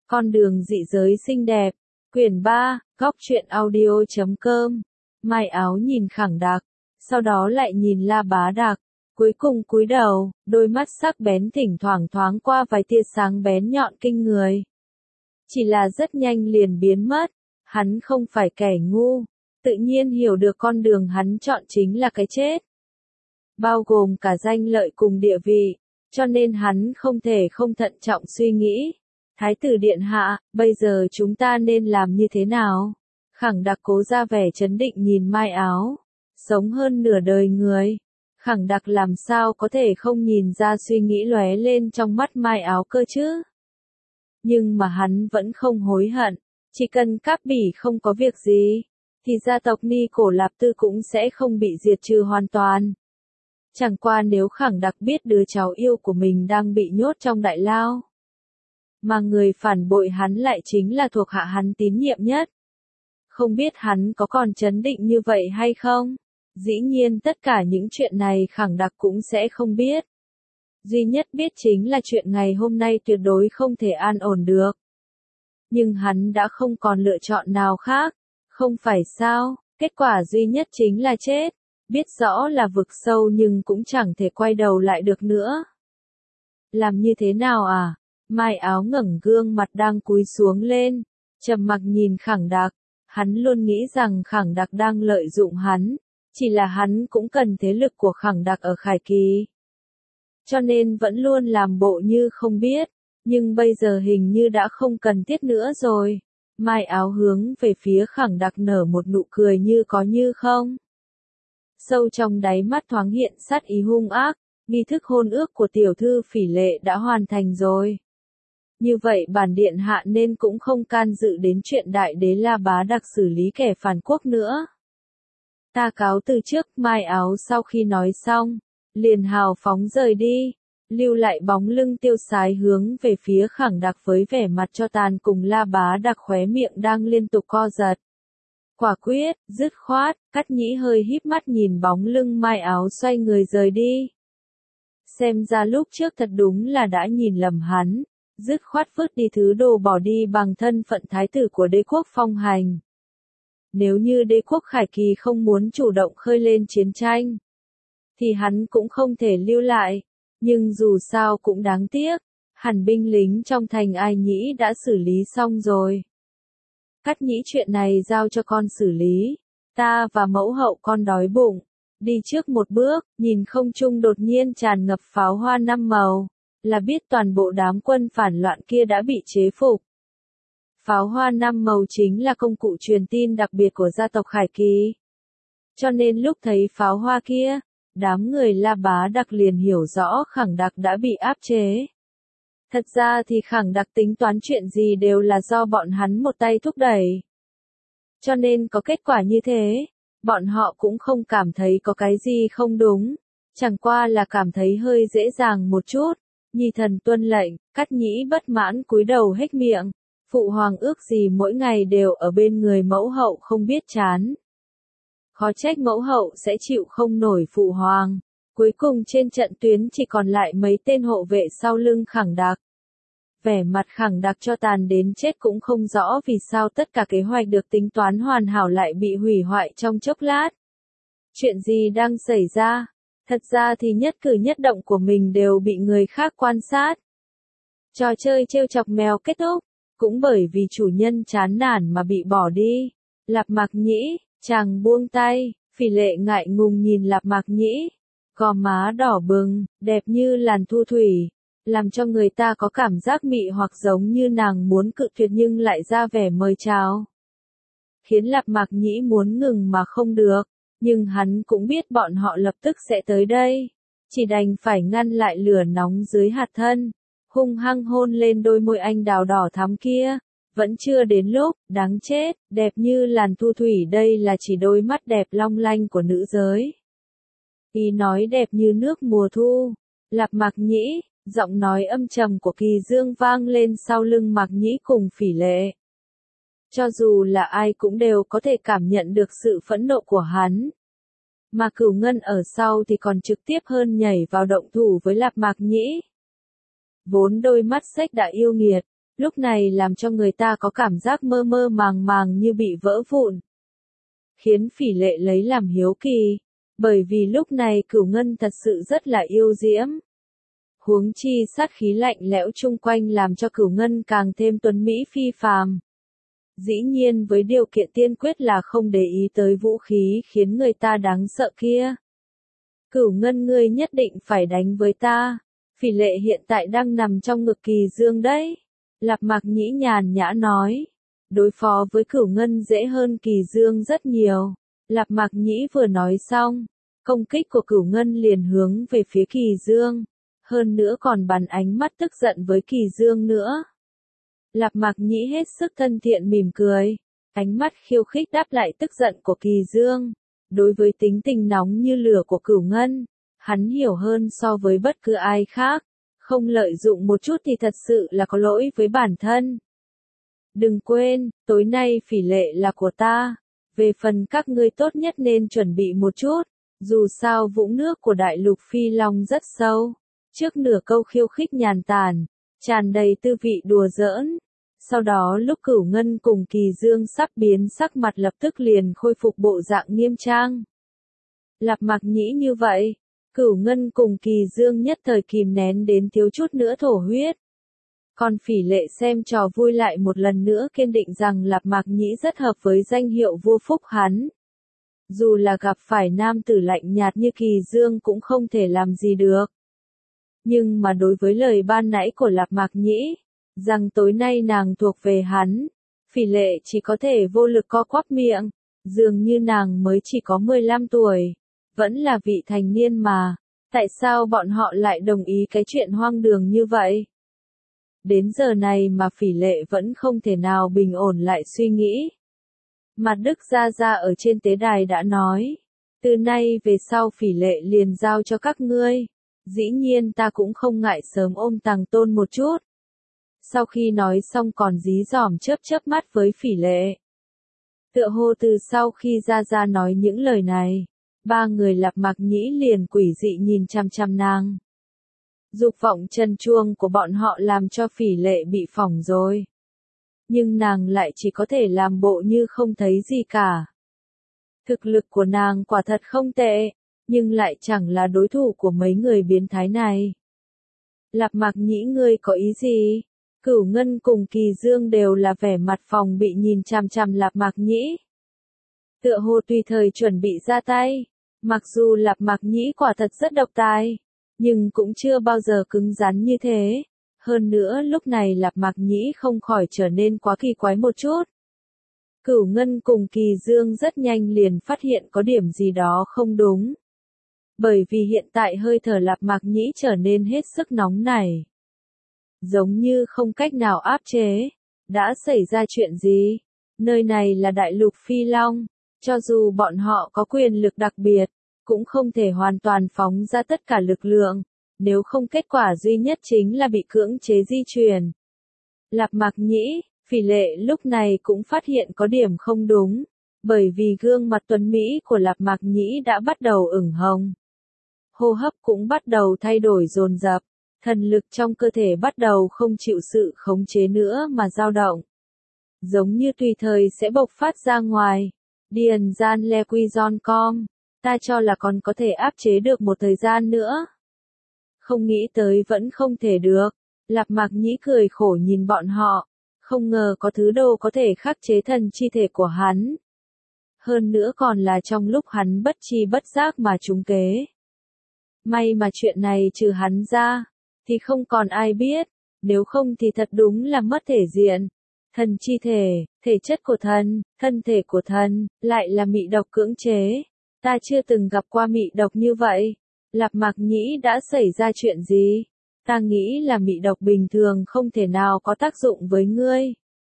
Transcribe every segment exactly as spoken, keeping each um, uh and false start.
Con đường dị giới xinh đẹp, quyển ba, góc truyện audio chấm com. Mai Áo nhìn Khẳng Đặc, sau đó lại nhìn La Bá Đặc, cuối cùng cúi đầu, đôi mắt sắc bén thỉnh thoảng thoáng qua vài tia sáng bén nhọn kinh người. Chỉ là rất nhanh liền biến mất, hắn không phải kẻ ngu, tự nhiên hiểu được con đường hắn chọn chính là cái chết. Bao gồm cả danh lợi cùng địa vị, cho nên hắn không thể không thận trọng suy nghĩ. Thái tử điện hạ, bây giờ chúng ta nên làm như thế nào? Khẳng Đặc cố ra vẻ trấn định nhìn Mai Áo. Sống hơn nửa đời người. Khẳng Đặc làm sao có thể không nhìn ra suy nghĩ lóe lên trong mắt Mai Áo cơ chứ? Nhưng mà hắn vẫn không hối hận. Chỉ cần Cáp Bỉ không có việc gì, thì gia tộc Ni Cổ Lạp Tư cũng sẽ không bị diệt trừ hoàn toàn. Chẳng qua nếu Khẳng Đặc biết đứa cháu yêu của mình đang bị nhốt trong đại lao, mà người phản bội hắn lại chính là thuộc hạ hắn tín nhiệm nhất. Không biết hắn có còn trấn định như vậy hay không? Dĩ nhiên tất cả những chuyện này Khẳng Đặc cũng sẽ không biết. Duy nhất biết chính là chuyện ngày hôm nay tuyệt đối không thể an ổn được. Nhưng hắn đã không còn lựa chọn nào khác, không phải sao? Kết quả duy nhất chính là chết. Biết rõ là vực sâu nhưng cũng chẳng thể quay đầu lại được nữa. Làm như thế nào à? Mai Áo ngẩng gương mặt đang cúi xuống lên, trầm mặc nhìn Khẳng Đặc. Hắn luôn nghĩ rằng Khẳng Đặc đang lợi dụng hắn, chỉ là hắn cũng cần thế lực của Khẳng Đặc ở Khải Kỳ. Cho nên vẫn luôn làm bộ như không biết, nhưng bây giờ hình như đã không cần thiết nữa rồi. Mai Áo hướng về phía Khẳng Đặc nở một nụ cười như có như không. Sâu trong đáy mắt thoáng hiện sát ý hung ác, nghi thức hôn ước của tiểu thư Phỉ Lệ đã hoàn thành rồi. Như vậy bản điện hạ nên cũng không can dự đến chuyện đại đế La Bá Đặc xử lý kẻ phản quốc nữa. Ta cáo từ trước. Mai Áo sau khi nói xong, liền hào phóng rời đi, lưu lại bóng lưng tiêu sái hướng về phía Khẳng Đặc với vẻ mặt cho tàn cùng La Bá Đặc khóe miệng đang liên tục co giật. Quả quyết, dứt khoát, Cát Nhĩ hơi híp mắt nhìn bóng lưng Mai Áo xoay người rời đi. Xem ra lúc trước thật đúng là đã nhìn lầm hắn, dứt khoát vứt đi thứ đồ bỏ đi bằng thân phận thái tử của đế quốc phong hành. Nếu như đế quốc Khải Kỳ không muốn chủ động khơi lên chiến tranh, thì hắn cũng không thể lưu lại, nhưng dù sao cũng đáng tiếc, hẳn binh lính trong thành Ai Nhĩ đã xử lý xong rồi. Cát Nhĩ chuyện này giao cho con xử lý, ta và mẫu hậu con đói bụng, đi trước một bước, nhìn không trung đột nhiên tràn ngập pháo hoa năm màu, là biết toàn bộ đám quân phản loạn kia đã bị chế phục. Pháo hoa năm màu chính là công cụ truyền tin đặc biệt của gia tộc Khải Kỳ. Cho nên lúc thấy pháo hoa kia, đám người La Bá Đặc liền hiểu rõ Khẳng Đặc đã bị áp chế. Thật ra thì Khẳng Đặc tính toán chuyện gì đều là do bọn hắn một tay thúc đẩy. Cho nên có kết quả như thế, bọn họ cũng không cảm thấy có cái gì không đúng, chẳng qua là cảm thấy hơi dễ dàng một chút. Nhi thần tuân lệnh. Cát Nhĩ bất mãn cúi đầu hếch miệng. Phụ hoàng ước gì mỗi ngày đều ở bên người mẫu hậu không biết chán. Khó trách mẫu hậu sẽ chịu không nổi phụ hoàng. Cuối cùng trên trận tuyến chỉ còn lại mấy tên hộ vệ sau lưng Khẳng Đặc. Vẻ mặt Khẳng Đặc cho tàn đến chết cũng không rõ vì sao tất cả kế hoạch được tính toán hoàn hảo lại bị hủy hoại trong chốc lát. Chuyện gì đang xảy ra? Thật ra thì nhất cử nhất động của mình đều bị người khác quan sát. Trò chơi trêu chọc mèo kết thúc, cũng bởi vì chủ nhân chán nản mà bị bỏ đi. Lạp Mạc Nhĩ, chàng buông tay, Phỉ Lệ ngại ngùng nhìn Lạp Mạc Nhĩ, gò má đỏ bừng, đẹp như làn thu thủy, làm cho người ta có cảm giác mị hoặc giống như nàng muốn cự tuyệt nhưng lại ra vẻ mời chào. Khiến Lạp Mạc Nhĩ muốn ngừng mà không được. Nhưng hắn cũng biết bọn họ lập tức sẽ tới đây. Chỉ đành phải ngăn lại lửa nóng dưới hạt thân. Hung hăng hôn lên đôi môi anh đào đỏ thắm kia. Vẫn chưa đến lúc, đáng chết, đẹp như làn thu thủy đây là chỉ đôi mắt đẹp long lanh của nữ giới. Ý nói đẹp như nước mùa thu. Lạp Mạc Nhĩ, giọng nói âm trầm của Kỳ Dương vang lên sau lưng Mạc Nhĩ cùng Phỉ Lệ. Cho dù là ai cũng đều có thể cảm nhận được sự phẫn nộ của hắn. Mà Cửu Ngân ở sau thì còn trực tiếp hơn nhảy vào động thủ với Lạp Mạc Nhĩ. Vốn đôi mắt xếch đã yêu nghiệt, lúc này làm cho người ta có cảm giác mơ mơ màng màng như bị vỡ vụn. Khiến Phỉ Lệ lấy làm hiếu kỳ, bởi vì lúc này Cửu Ngân thật sự rất là yêu diễm. Huống chi sát khí lạnh lẽo chung quanh làm cho Cửu Ngân càng thêm tuấn mỹ phi phàm. Dĩ nhiên với điều kiện tiên quyết là không để ý tới vũ khí khiến người ta đáng sợ kia. Cửu Ngân ngươi nhất định phải đánh với ta. Phỉ Lệ hiện tại đang nằm trong ngực Kỳ Dương đấy. Lạp Mạc Nhĩ nhàn nhã nói. Đối phó với Cửu Ngân dễ hơn Kỳ Dương rất nhiều. Lạp Mạc Nhĩ vừa nói xong, công kích của Cửu Ngân liền hướng về phía Kỳ Dương. Hơn nữa còn bắn ánh mắt tức giận với Kỳ Dương nữa. Lạp Mạc Nhĩ hết sức thân thiện mỉm cười, ánh mắt khiêu khích đáp lại tức giận của Kỳ Dương. Đối với tính tình nóng như lửa của Cửu Ngân, hắn hiểu hơn so với bất cứ ai khác, không lợi dụng một chút thì thật sự là có lỗi với bản thân. Đừng quên, tối nay Phỉ Lệ là của ta, về phần các ngươi tốt nhất nên chuẩn bị một chút, dù sao vũng nước của đại lục Phi Long rất sâu. Trước nửa câu khiêu khích nhàn tản, tràn đầy tư vị đùa giỡn. Sau đó lúc Cửu Ngân cùng Kỳ Dương sắp biến sắc mặt lập tức liền khôi phục bộ dạng nghiêm trang. Lạp Mạc Nhĩ như vậy, Cửu Ngân cùng Kỳ Dương nhất thời kìm nén đến thiếu chút nữa thổ huyết. Còn Phỉ Lệ xem trò vui lại một lần nữa kiên định rằng Lạp Mạc Nhĩ rất hợp với danh hiệu vua phúc hắn. Dù là gặp phải nam tử lạnh nhạt như Kỳ Dương cũng không thể làm gì được. Nhưng mà đối với lời ban nãy của Lạp Mạc Nhĩ, rằng tối nay nàng thuộc về hắn, Phỉ Lệ chỉ có thể vô lực co quắp miệng, dường như nàng mới chỉ có mười lăm tuổi, vẫn là vị thành niên mà, tại sao bọn họ lại đồng ý cái chuyện hoang đường như vậy? Đến giờ này mà Phỉ Lệ vẫn không thể nào bình ổn lại suy nghĩ. Mặt Đức Gia Gia ở trên tế đài đã nói, từ nay về sau Phỉ Lệ liền giao cho các ngươi. Dĩ nhiên ta cũng không ngại sớm ôm Tằng Tôn một chút. Sau khi nói xong còn dí dỏm chớp chớp mắt với Phỉ Lệ. Tựa hồ từ sau khi Gia Gia nói những lời này, ba người Lạp Mạc Nhĩ liền quỷ dị nhìn chăm chăm nàng. Dục vọng trần truồng của bọn họ làm cho Phỉ Lệ bị phỏng rồi. Nhưng nàng lại chỉ có thể làm bộ như không thấy gì cả. Thực lực của nàng quả thật không tệ, nhưng lại chẳng là đối thủ của mấy người biến thái này. Lạp Mạc Nhĩ ngươi có ý gì? Cửu Ngân cùng Kỳ Dương đều là vẻ mặt phòng bị nhìn chằm chằm Lạp Mạc Nhĩ. Tựa hồ tùy thời chuẩn bị ra tay. Mặc dù Lạp Mạc Nhĩ quả thật rất độc tài, nhưng cũng chưa bao giờ cứng rắn như thế. Hơn nữa lúc này Lạp Mạc Nhĩ không khỏi trở nên quá kỳ quái một chút. Cửu Ngân cùng Kỳ Dương rất nhanh liền phát hiện có điểm gì đó không đúng. Bởi vì hiện tại hơi thở Lạp Mạc Nhĩ trở nên hết sức nóng nảy. Giống như không cách nào áp chế. Đã xảy ra chuyện gì? Nơi này là đại lục Phi Long. Cho dù bọn họ có quyền lực đặc biệt, cũng không thể hoàn toàn phóng ra tất cả lực lượng. Nếu không kết quả duy nhất chính là bị cưỡng chế di chuyển. Lạp Mạc Nhĩ, Phỉ Lệ lúc này cũng phát hiện có điểm không đúng. Bởi vì gương mặt tuấn Mỹ của Lạp Mạc Nhĩ đã bắt đầu ửng hồng. Hô hấp cũng bắt đầu thay đổi dồn dập, thần lực trong cơ thể bắt đầu không chịu sự khống chế nữa mà dao động. Giống như tùy thời sẽ bộc phát ra ngoài. Điền gian le quy giòn com, ta cho là còn có thể áp chế được một thời gian nữa. Không nghĩ tới vẫn không thể được. Lạp Mạc Nhĩ cười khổ nhìn bọn họ, không ngờ có thứ đồ có thể khắc chế thần chi thể của hắn. Hơn nữa còn là trong lúc hắn bất chi bất giác mà trúng kế. May mà chuyện này trừ hắn ra, thì không còn ai biết, nếu không thì thật đúng là mất thể diện. Thần chi thể, thể chất của thần, thân thể của thần, lại là mị độc cưỡng chế. Ta chưa từng gặp qua mị độc như vậy. Lạp Mạc Nhĩ đã xảy ra chuyện gì? Ta nghĩ là mị độc bình thường không thể nào có tác dụng với ngươi.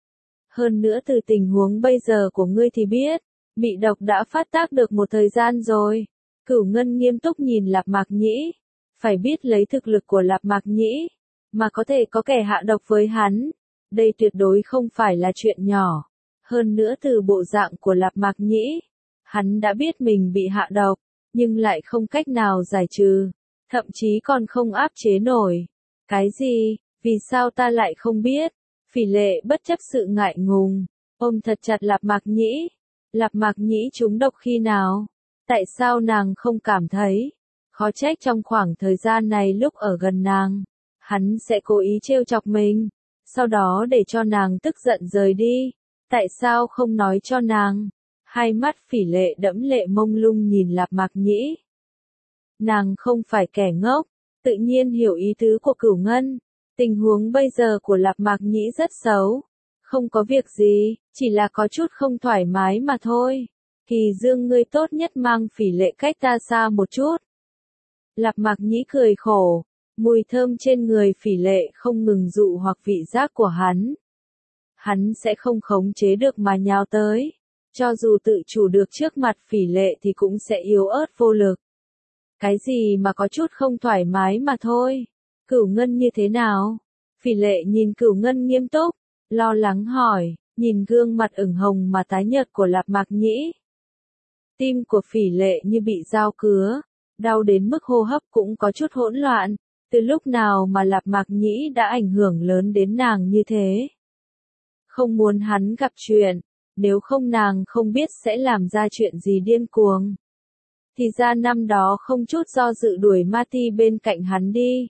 Hơn nữa từ tình huống bây giờ của ngươi thì biết, mị độc đã phát tác được một thời gian rồi. Cửu Ngân nghiêm túc nhìn Lạp Mạc Nhĩ. Phải biết lấy thực lực của Lạp Mạc Nhĩ, mà có thể có kẻ hạ độc với hắn. Đây tuyệt đối không phải là chuyện nhỏ. Hơn nữa từ bộ dạng của Lạp Mạc Nhĩ, hắn đã biết mình bị hạ độc, nhưng lại không cách nào giải trừ. Thậm chí còn không áp chế nổi. Cái gì? Vì sao ta lại không biết? Phỉ Lệ bất chấp sự ngại ngùng, ôm thật chặt Lạp Mạc Nhĩ. Lạp Mạc Nhĩ trúng độc khi nào? Tại sao nàng không cảm thấy? Khó trách trong khoảng thời gian này lúc ở gần nàng, hắn sẽ cố ý trêu chọc mình, sau đó để cho nàng tức giận rời đi. Tại sao không nói cho nàng? Hai mắt Phỉ Lệ đẫm lệ mông lung nhìn Lạp Mạc Nhĩ. Nàng không phải kẻ ngốc, tự nhiên hiểu ý tứ của Cửu Ngân. Tình huống bây giờ của Lạp Mạc Nhĩ rất xấu. Không có việc gì, chỉ là có chút không thoải mái mà thôi. Kỳ Dương ngươi tốt nhất mang Phỉ Lệ cách ta xa một chút. Lạp Mạc Nhĩ cười khổ, mùi thơm trên người Phỉ Lệ không ngừng dụ hoặc vị giác của hắn. Hắn sẽ không khống chế được mà nhào tới. Cho dù tự chủ được trước mặt Phỉ Lệ thì cũng sẽ yếu ớt vô lực. Cái gì mà có chút không thoải mái mà thôi. Cửu Ngân như thế nào? Phỉ Lệ nhìn Cửu Ngân nghiêm túc, lo lắng hỏi, nhìn gương mặt ửng hồng mà tái nhợt của Lạp Mạc Nhĩ. Tim của Phỉ Lệ như bị dao cứa, đau đến mức hô hấp cũng có chút hỗn loạn. Từ lúc nào mà Lạp Mạc Nhĩ đã ảnh hưởng lớn đến nàng như thế? Không muốn hắn gặp chuyện, nếu không nàng không biết sẽ làm ra chuyện gì điên cuồng. Thì ra năm đó không chút do dự đuổi Mati bên cạnh hắn đi.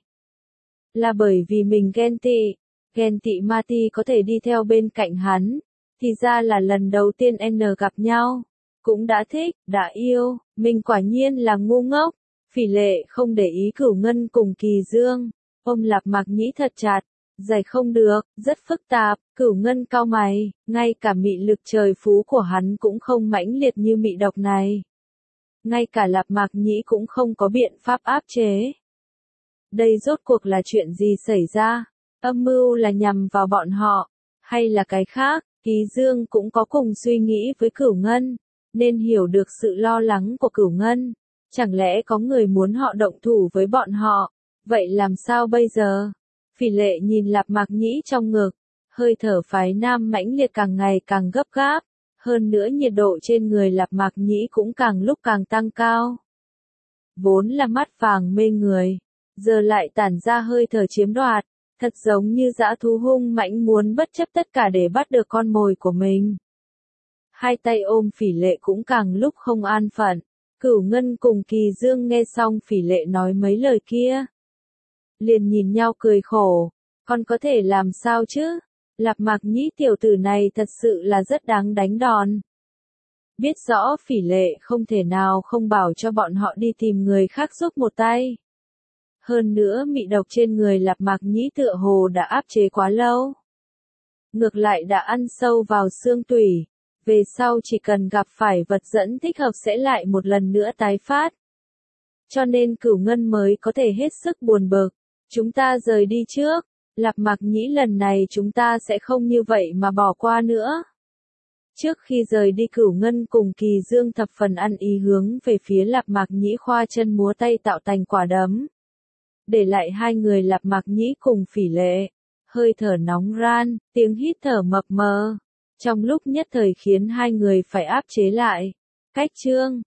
Là bởi vì mình ghen tị, ghen tị Mati có thể đi theo bên cạnh hắn. Thì ra là lần đầu tiên N gặp nhau, cũng đã thích, đã yêu, mình quả nhiên là ngu ngốc. Phỉ Lệ không để ý Cửu Ngân cùng Kỳ Dương, ôm Lạp Mạc Nhĩ thật chặt, giải không được, rất phức tạp. Cửu Ngân cau mày, ngay cả mị lực trời phú của hắn cũng không mãnh liệt như mị độc này. Ngay cả Lạp Mạc Nhĩ cũng không có biện pháp áp chế. Đây rốt cuộc là chuyện gì xảy ra? Âm mưu là nhằm vào bọn họ, hay là cái khác? Kỳ Dương cũng có cùng suy nghĩ với Cửu Ngân, nên hiểu được sự lo lắng của Cửu Ngân. Chẳng lẽ có người muốn họ động thủ với bọn họ? Vậy làm sao bây giờ? Phỉ Lệ nhìn Lạp Mạc Nhĩ trong ngực, hơi thở phái nam mãnh liệt càng ngày càng gấp gáp. Hơn nữa nhiệt độ trên người Lạp Mạc Nhĩ cũng càng lúc càng tăng cao. Vốn là mắt vàng mê người, giờ lại tản ra hơi thở chiếm đoạt, thật giống như dã thú hung mãnh muốn bất chấp tất cả để bắt được con mồi của mình. Hai tay ôm Phỉ Lệ cũng càng lúc không an phận. Cửu Ngân cùng Kỳ Dương nghe xong Phỉ Lệ nói mấy lời kia, liền nhìn nhau cười khổ, con có thể làm sao chứ? Lạp Mạc Nhĩ tiểu tử này thật sự là rất đáng đánh đòn. Biết rõ Phỉ Lệ không thể nào không bảo cho bọn họ đi tìm người khác giúp một tay. Hơn nữa mị độc trên người Lạp Mạc Nhĩ tựa hồ đã áp chế quá lâu. Ngược lại đã ăn sâu vào xương tủy. Về sau chỉ cần gặp phải vật dẫn thích hợp sẽ lại một lần nữa tái phát. Cho nên Cửu Ngân mới có thể hết sức buồn bực. Chúng ta rời đi trước. Lạp Mạc Nhĩ lần này chúng ta sẽ không như vậy mà bỏ qua nữa. Trước khi rời đi Cửu Ngân cùng Kỳ Dương thập phần ăn ý hướng về phía Lạp Mạc Nhĩ khoa chân múa tay tạo thành quả đấm. Để lại hai người Lạp Mạc Nhĩ cùng Phỉ Lệ. Hơi thở nóng ran, tiếng hít thở mập mờ. Trong lúc nhất thời khiến hai người phải áp chế lại. Cách chương